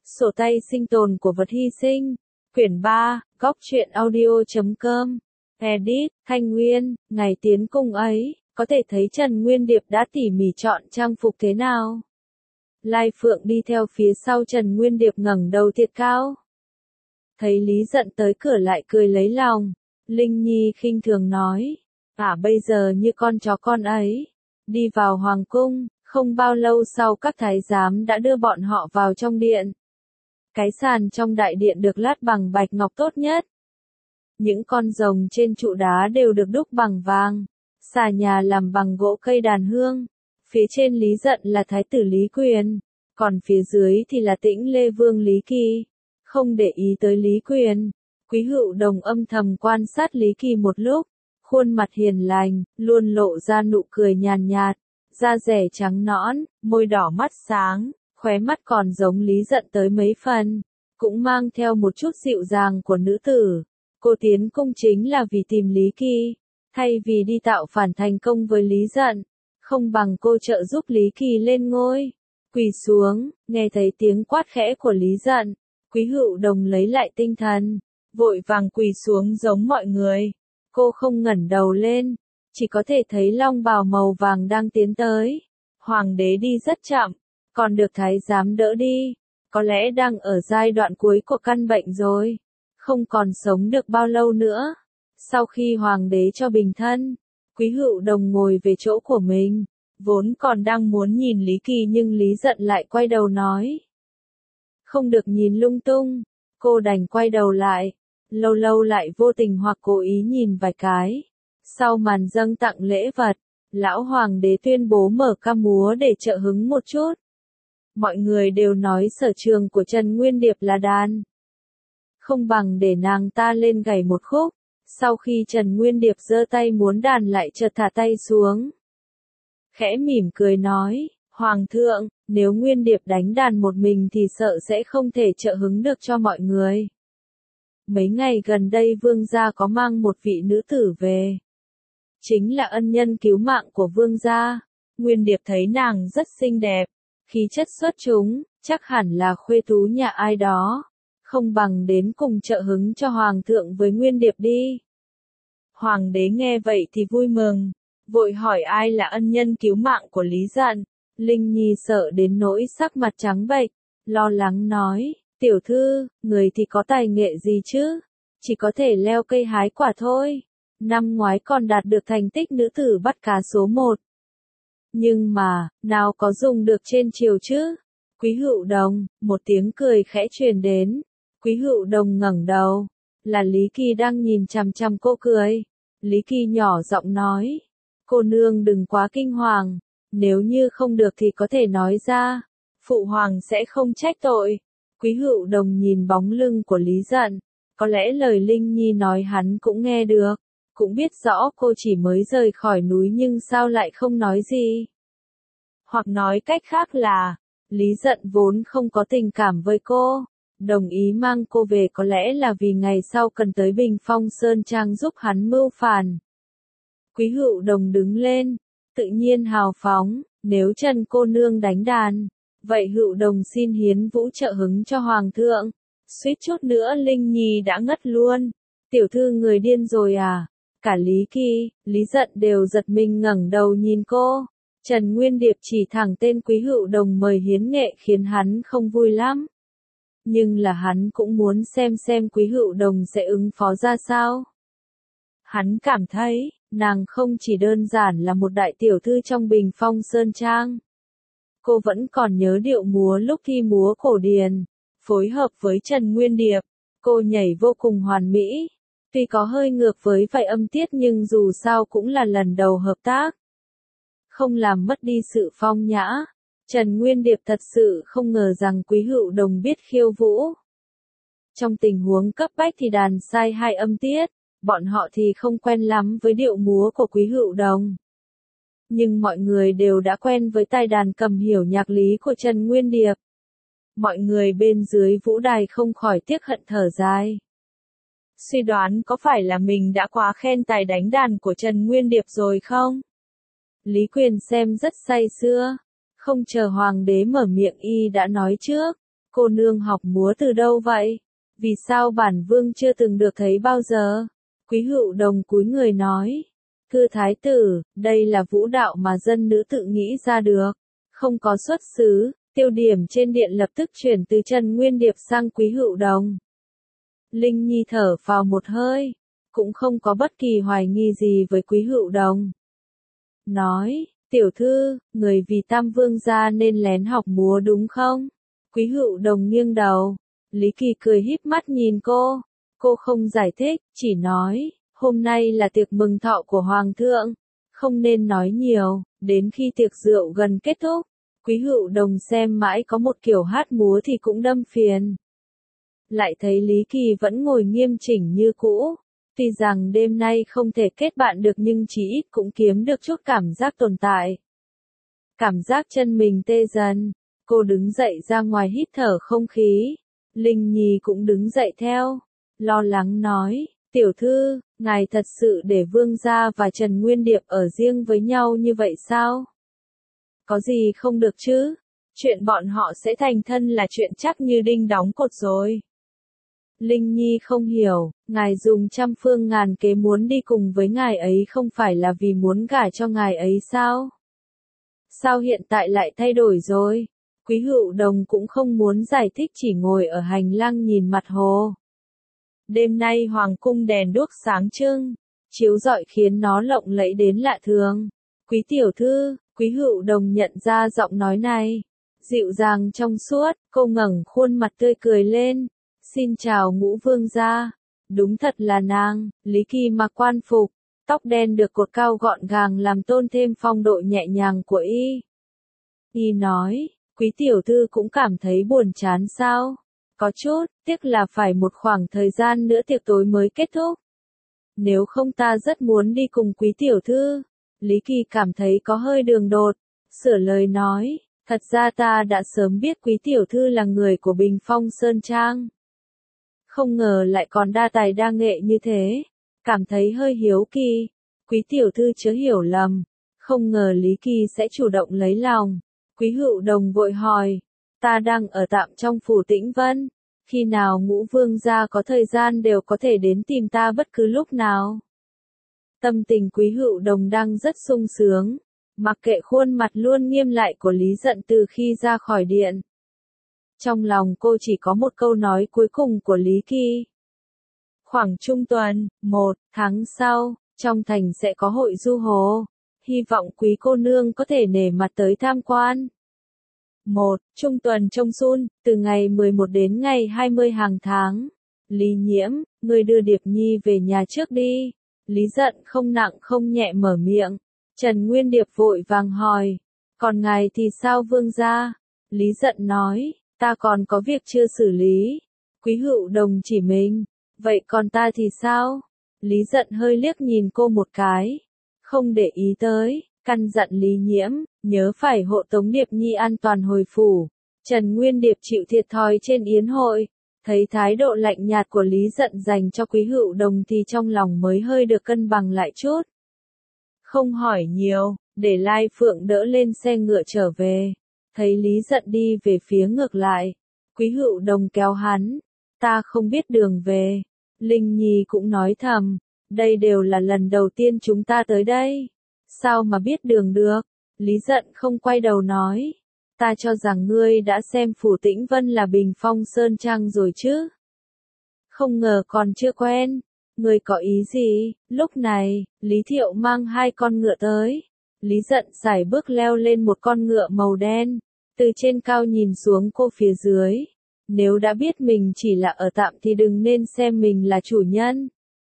Sổ tay sinh tồn của vật hy sinh. Quyển 3, Góc truyện audio.com. Edit, Thanh Nguyên, ngày tiến cung ấy, có thể thấy Trần Nguyên Điệp đã tỉ mỉ chọn trang phục thế nào. Lai Phượng đi theo phía sau Trần Nguyên Điệp ngẩng đầu thiệt cao. Thấy Lý Dận tới cửa lại cười lấy lòng. Linh Nhi khinh thường nói, bây giờ như con chó con ấy. Đi vào hoàng cung, không bao lâu sau các thái giám đã đưa bọn họ vào trong điện. Cái sàn trong đại điện được lát bằng bạch ngọc tốt nhất. Những con rồng trên trụ đá đều được đúc bằng vàng. Xà nhà làm bằng gỗ cây đàn hương. Phía trên Lý Dận là thái tử Lý Quyền, còn phía dưới thì là Tĩnh Lê Vương Lý Kỳ. Không để ý tới Lý Quyền, Quý Hựu Đồng âm thầm quan sát Lý Kỳ một lúc. Khuôn mặt hiền lành, luôn lộ ra nụ cười nhàn nhạt, da dẻ trắng nõn, môi đỏ mắt sáng, khóe mắt còn giống Lý Dận tới mấy phần, cũng mang theo một chút dịu dàng của nữ tử. Cô tiến cung chính là vì tìm Lý Kỳ, thay vì đi tạo phản thành công với Lý Dận, không bằng cô trợ giúp Lý Kỳ lên ngôi. Quỳ xuống, nghe thấy tiếng quát khẽ của Lý Dận, Quý Hựu Đồng lấy lại tinh thần, vội vàng quỳ xuống giống mọi người. Cô không ngẩng đầu lên, chỉ có thể thấy long bào màu vàng đang tiến tới. Hoàng đế đi rất chậm, còn được thái giám đỡ đi, có lẽ đang ở giai đoạn cuối của căn bệnh rồi, không còn sống được bao lâu nữa. Sau khi hoàng đế cho bình thân, Quý Hựu Đồng ngồi về chỗ của mình, vốn còn đang muốn nhìn Lý Kỳ nhưng Lý Dận lại quay đầu nói. Không được nhìn lung tung, cô đành quay đầu lại, lâu lâu lại vô tình hoặc cố ý nhìn vài cái. Sau màn dâng tặng lễ vật, lão hoàng đế tuyên bố mở ca múa để trợ hứng một chút. Mọi người đều nói sở trường của Trần Nguyên Điệp là đàn. Không bằng để nàng ta lên gảy một khúc. Sau khi Trần Nguyên Điệp giơ tay muốn đàn lại chợt thả tay xuống. Khẽ mỉm cười nói, Hoàng thượng, nếu Nguyên Điệp đánh đàn một mình thì sợ sẽ không thể trợ hứng được cho mọi người. Mấy ngày gần đây vương gia có mang một vị nữ tử về. Chính là ân nhân cứu mạng của vương gia. Nguyên Điệp thấy nàng rất xinh đẹp, khí chất xuất chúng, chắc hẳn là khuê tú nhà ai đó. Không bằng đến cùng trợ hứng cho Hoàng thượng với Nguyên Điệp đi. Hoàng đế nghe vậy thì vui mừng, vội hỏi ai là ân nhân cứu mạng của Lý Dận. Linh Nhi sợ đến nỗi sắc mặt trắng bệch, lo lắng nói, tiểu thư, người thì có tài nghệ gì chứ, chỉ có thể leo cây hái quả thôi. Năm ngoái còn đạt được thành tích nữ tử bắt cá số 1. Nhưng mà, nào có dùng được trên triều chứ? Quý Hựu Đồng, một tiếng cười khẽ truyền đến. Quý Hựu Đồng ngẩng đầu, là Lý Kỳ đang nhìn chằm chằm cô cười. Lý Kỳ nhỏ giọng nói, cô nương đừng quá kinh hoàng, nếu như không được thì có thể nói ra, phụ hoàng sẽ không trách tội. Quý Hựu Đồng nhìn bóng lưng của Lý Dận, có lẽ lời Linh Nhi nói hắn cũng nghe được, cũng biết rõ cô chỉ mới rời khỏi núi nhưng sao lại không nói gì. Hoặc nói cách khác là, Lý Dận vốn không có tình cảm với cô, đồng ý mang cô về có lẽ là vì ngày sau cần tới Bình Phong Sơn Trang giúp hắn mưu phản. Quý Hựu Đồng đứng lên, tự nhiên hào phóng, nếu Trần cô nương đánh đàn, vậy Hựu Đồng xin hiến vũ trợ hứng cho Hoàng thượng. Suýt chút nữa Linh Nhi đã ngất luôn, tiểu thư người điên rồi à? Cả Lý Kỳ, Lý Dận đều giật mình ngẩng đầu nhìn cô. Trần Nguyên Điệp chỉ thẳng tên Quý Hựu Đồng mời hiến nghệ khiến hắn không vui lắm. Nhưng là hắn cũng muốn xem Quý Hựu Đồng sẽ ứng phó ra sao. Hắn cảm thấy, nàng không chỉ đơn giản là một đại tiểu thư trong Bình Phong Sơn Trang. Cô vẫn còn nhớ điệu múa lúc thi múa cổ điển, phối hợp với Trần Nguyên Điệp, cô nhảy vô cùng hoàn mỹ. Tuy có hơi ngược với vài âm tiết nhưng dù sao cũng là lần đầu hợp tác. Không làm mất đi sự phong nhã. Trần Nguyên Điệp thật sự không ngờ rằng Quý Hựu Đồng biết khiêu vũ. Trong tình huống cấp bách thì đàn sai 2 âm tiết, bọn họ thì không quen lắm với điệu múa của Quý Hựu Đồng. Nhưng mọi người đều đã quen với tài đàn cầm hiểu nhạc lý của Trần Nguyên Điệp. Mọi người bên dưới vũ đài không khỏi tiếc hận thở dài. Suy đoán có phải là mình đã quá khen tài đánh đàn của Trần Nguyên Điệp rồi không? Lý Quyền xem rất say sưa. Không chờ hoàng đế mở miệng y đã nói trước. cô nương học múa từ đâu vậy? Vì sao bản vương chưa từng được thấy bao giờ? Quý Hữu Đồng cúi người nói. Thưa thái tử, đây là vũ đạo mà dân nữ tự nghĩ ra được. Không có xuất xứ, tiêu điểm trên điện lập tức chuyển từ Trần Nguyên Điệp sang Quý Hữu Đồng. Linh Nhi thở vào một hơi, cũng không có bất kỳ hoài nghi gì với Quý Hữu Đồng. Nói, tiểu thư, người vì Tam Vương gia nên lén học múa đúng không? Quý Hữu Đồng nghiêng đầu, Lý Kỳ cười híp mắt nhìn cô không giải thích, chỉ nói, hôm nay là tiệc mừng thọ của Hoàng thượng, không nên nói nhiều, đến khi tiệc rượu gần kết thúc, Quý Hữu Đồng xem mãi có một kiểu hát múa thì cũng đâm phiền. Lại thấy Lý Kỳ vẫn ngồi nghiêm chỉnh như cũ, tuy rằng đêm nay không thể kết bạn được nhưng chí ít cũng kiếm được chút cảm giác tồn tại. Cảm giác chân mình tê dần, cô đứng dậy ra ngoài hít thở không khí, Linh Nhi cũng đứng dậy theo, lo lắng nói, tiểu thư, ngài thật sự để Vương gia và Trần Nguyên Điệp ở riêng với nhau như vậy sao? Có gì không được chứ? Chuyện bọn họ sẽ thành thân là chuyện chắc như đinh đóng cột rồi. Linh Nhi không hiểu, ngài dùng trăm phương ngàn kế muốn đi cùng với ngài ấy không phải là vì muốn gả cho ngài ấy sao? Sao hiện tại lại thay đổi rồi? Quý Hữu Đồng cũng không muốn giải thích, chỉ ngồi ở hành lang nhìn mặt hồ. Đêm nay hoàng cung đèn đuốc sáng trưng, chiếu rọi khiến nó lộng lẫy đến lạ thường. Quý tiểu thư, Quý Hữu Đồng nhận ra giọng nói này, dịu dàng trong suốt, cô ngẩng khuôn mặt tươi cười lên. Xin chào Ngũ Vương gia. Đúng thật là nàng. Lý Kỳ mặc quan phục, tóc đen được cột cao gọn gàng làm tôn thêm phong độ nhẹ nhàng của y. Y nói, Quý tiểu thư cũng cảm thấy buồn chán sao? Có chút, tiếc là phải một khoảng thời gian nữa tiệc tối mới kết thúc. Nếu không ta rất muốn đi cùng Quý tiểu thư. Lý Kỳ cảm thấy có hơi đường đột, sửa lời nói, thật ra ta đã sớm biết Quý tiểu thư là người của Bình Phong Sơn Trang. Không ngờ lại còn đa tài đa nghệ như thế, cảm thấy hơi hiếu kỳ. Quý tiểu thư chớ hiểu lầm, không ngờ Lý Kỳ sẽ chủ động lấy lòng. Quý Hữu Đồng vội hỏi, ta đang ở tạm trong phủ Tĩnh Vân, khi nào Ngũ Vương gia có thời gian đều có thể đến tìm ta bất cứ lúc nào. Tâm tình Quý Hữu Đồng đang rất sung sướng, mặc kệ khuôn mặt luôn nghiêm lại của Lý Dận từ khi ra khỏi điện. Trong lòng cô chỉ có một câu nói cuối cùng của Lý Kỳ. Khoảng trung tuần, 1 tháng sau, trong thành sẽ có hội du hồ. Hy vọng quý cô nương có thể nể mặt tới tham quan. 1. Trung tuần trong Sun, từ ngày 11 đến ngày 20 hàng tháng. Lý Nhiễm, ngươi đưa Điệp Nhi về nhà trước đi. Lý Dận không nặng không nhẹ mở miệng. Trần Nguyên Điệp vội vàng hỏi. Còn ngài thì sao vương gia? Lý Dận nói. Ta còn có việc chưa xử lý. Quý Hữu Đồng chỉ mình. Vậy còn ta thì sao? Lý Dận hơi liếc nhìn cô một cái. Không để ý tới, căn dặn Lý Nhiễm, nhớ phải hộ tống Điệp Nhi an toàn hồi phủ. Trần Nguyên Điệp chịu thiệt thòi trên yến hội. Thấy thái độ lạnh nhạt của Lý Dận dành cho Quý Hữu Đồng thì trong lòng mới hơi được cân bằng lại chút. Không hỏi nhiều, để Lai Phượng đỡ lên xe ngựa trở về. Thấy Lý Dận đi về phía ngược lại, Quý Hữu Đồng kéo hắn, ta không biết đường về. Linh Nhi cũng nói thầm, đây đều là lần đầu tiên chúng ta tới đây, sao mà biết đường được. Lý Dận không quay đầu nói, ta cho rằng ngươi đã xem phủ Tĩnh Vân là Bình Phong Sơn Trang rồi chứ. Không ngờ còn chưa quen, ngươi có ý gì? Lúc này, Lý Thiệu mang 2 con ngựa tới. Lý Dận sải bước leo lên một con ngựa màu đen, từ trên cao nhìn xuống cô phía dưới. Nếu đã biết mình chỉ là ở tạm thì đừng nên xem mình là chủ nhân.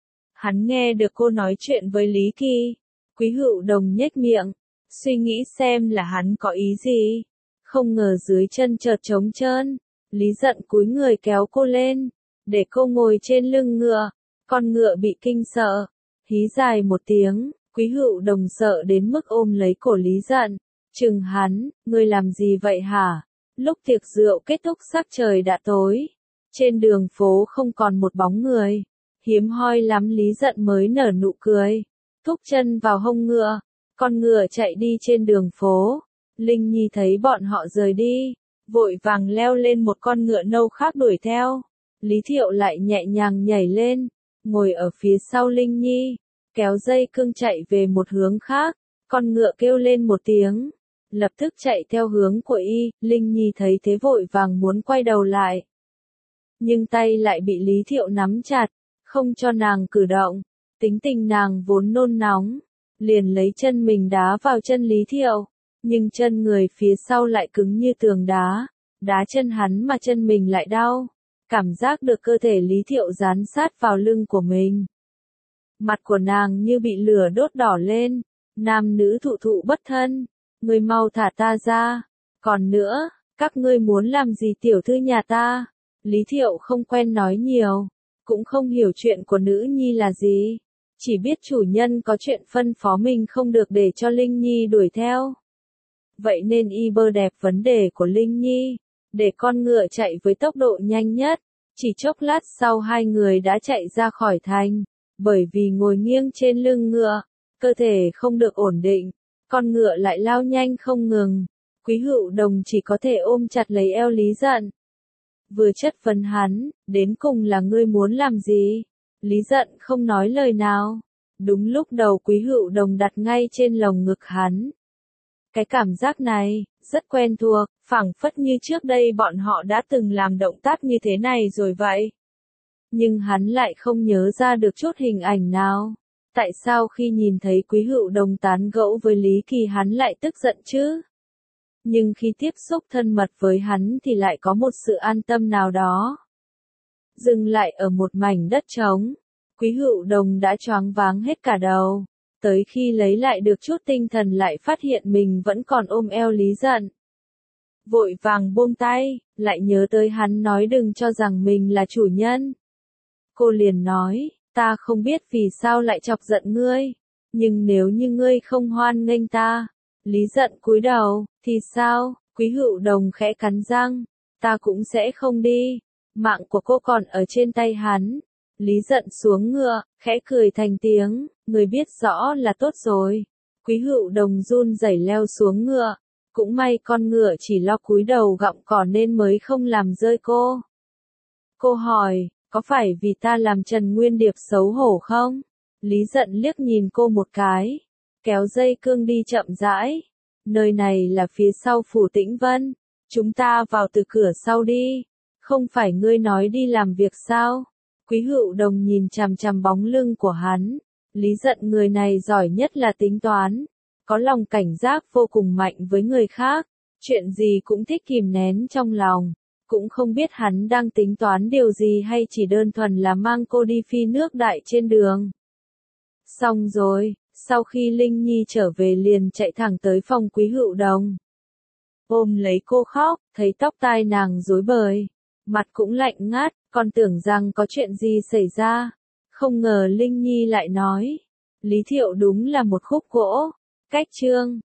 Hắn nghe được cô nói chuyện với Lý Kỳ. Quý Hữu Đồng nhếch miệng, suy nghĩ xem là hắn có ý gì. Không ngờ dưới chân chợt trống trơn. Lý Dận cúi người kéo cô lên, để cô ngồi trên lưng ngựa. Con ngựa bị kinh sợ, hí dài một tiếng. Quý Hữu Đồng sợ đến mức ôm lấy cổ Lý Dận, chừng hắn, ngươi làm gì vậy hả? Lúc tiệc rượu kết thúc sắc trời đã tối, trên đường phố không còn một bóng người, hiếm hoi lắm Lý Dận mới nở nụ cười, thúc chân vào hông ngựa, con ngựa chạy đi trên đường phố. Linh Nhi thấy bọn họ rời đi, vội vàng leo lên một con ngựa nâu khác đuổi theo. Lý Thiệu lại nhẹ nhàng nhảy lên, ngồi ở phía sau Linh Nhi, kéo dây cương chạy về một hướng khác. Con ngựa kêu lên một tiếng, lập tức chạy theo hướng của y. Linh Nhi thấy thế vội vàng muốn quay đầu lại, nhưng tay lại bị Lý Thiệu nắm chặt, không cho nàng cử động. Tính tình nàng vốn nôn nóng, liền lấy chân mình đá vào chân Lý Thiệu, nhưng chân người phía sau lại cứng như tường đá, đá chân hắn mà chân mình lại đau, cảm giác được cơ thể Lý Thiệu dán sát vào lưng của mình. Mặt của nàng như bị lửa đốt đỏ lên, nam nữ thụ thụ bất thân, ngươi mau thả ta ra, còn nữa, các ngươi muốn làm gì tiểu thư nhà ta? Lý Thiệu không quen nói nhiều, cũng không hiểu chuyện của nữ nhi là gì, chỉ biết chủ nhân có chuyện phân phó mình không được để cho Linh Nhi đuổi theo. Vậy nên y bơ đẹp vấn đề của Linh Nhi, để con ngựa chạy với tốc độ nhanh nhất. Chỉ chốc lát sau hai người đã chạy ra khỏi thành, bởi vì ngồi nghiêng trên lưng ngựa, cơ thể không được ổn định, con ngựa lại lao nhanh không ngừng. Quý Hữu Đồng chỉ có thể ôm chặt lấy eo Lý Dận. Vừa chất vấn hắn, đến cùng là ngươi muốn làm gì? Lý Dận không nói lời nào. Đúng lúc đầu Quý Hữu Đồng đặt ngay trên lồng ngực hắn. Cái cảm giác này, rất quen thuộc, phảng phất như trước đây bọn họ đã từng làm động tác như thế này rồi vậy. Nhưng hắn lại không nhớ ra được chút hình ảnh nào. Tại sao khi nhìn thấy Quý Hữu Đồng tán gẫu với Lý Kỳ hắn lại tức giận chứ? Nhưng khi tiếp xúc thân mật với hắn thì lại có một sự an tâm nào đó. Dừng lại ở một mảnh đất trống, Quý Hữu Đồng đã choáng váng hết cả đầu. Tới khi lấy lại được chút tinh thần lại phát hiện mình vẫn còn ôm eo Lý Dận. Vội vàng buông tay, lại nhớ tới hắn nói đừng cho rằng mình là chủ nhân. Cô liền nói, ta không biết vì sao lại chọc giận ngươi, nhưng nếu như ngươi không hoan nghênh ta, Lý Dận cúi đầu, thì sao? Quý Hữu Đồng khẽ cắn răng, ta cũng sẽ không đi, mạng của cô còn ở trên tay hắn. Lý Dận xuống ngựa, khẽ cười thành tiếng, người biết rõ là tốt rồi. Quý Hữu Đồng run rẩy leo xuống ngựa, cũng may con ngựa chỉ lo cúi đầu gặm cỏ nên mới không làm rơi cô. Cô hỏi, có phải vì ta làm Trần Nguyên Điệp xấu hổ không? Lý Dận liếc nhìn cô một cái, kéo dây cương đi chậm rãi. Nơi này là phía sau phủ Tĩnh Vân, chúng ta vào từ cửa sau đi, không phải ngươi nói đi làm việc sao? Quý Hữu Đồng nhìn chằm chằm bóng lưng của hắn, Lý Dận người này giỏi nhất là tính toán, có lòng cảnh giác vô cùng mạnh với người khác, chuyện gì cũng thích kìm nén trong lòng, cũng không biết hắn đang tính toán điều gì hay chỉ đơn thuần là mang cô đi phi nước đại trên đường. Xong rồi, sau khi Linh Nhi trở về liền chạy thẳng tới phòng Quý Hữu Đồng. Ôm lấy cô khóc, thấy tóc tai nàng rối bời, mặt cũng lạnh ngắt, còn tưởng rằng có chuyện gì xảy ra. Không ngờ Linh Nhi lại nói, Lý Thiệu đúng là một khúc gỗ. Cách chương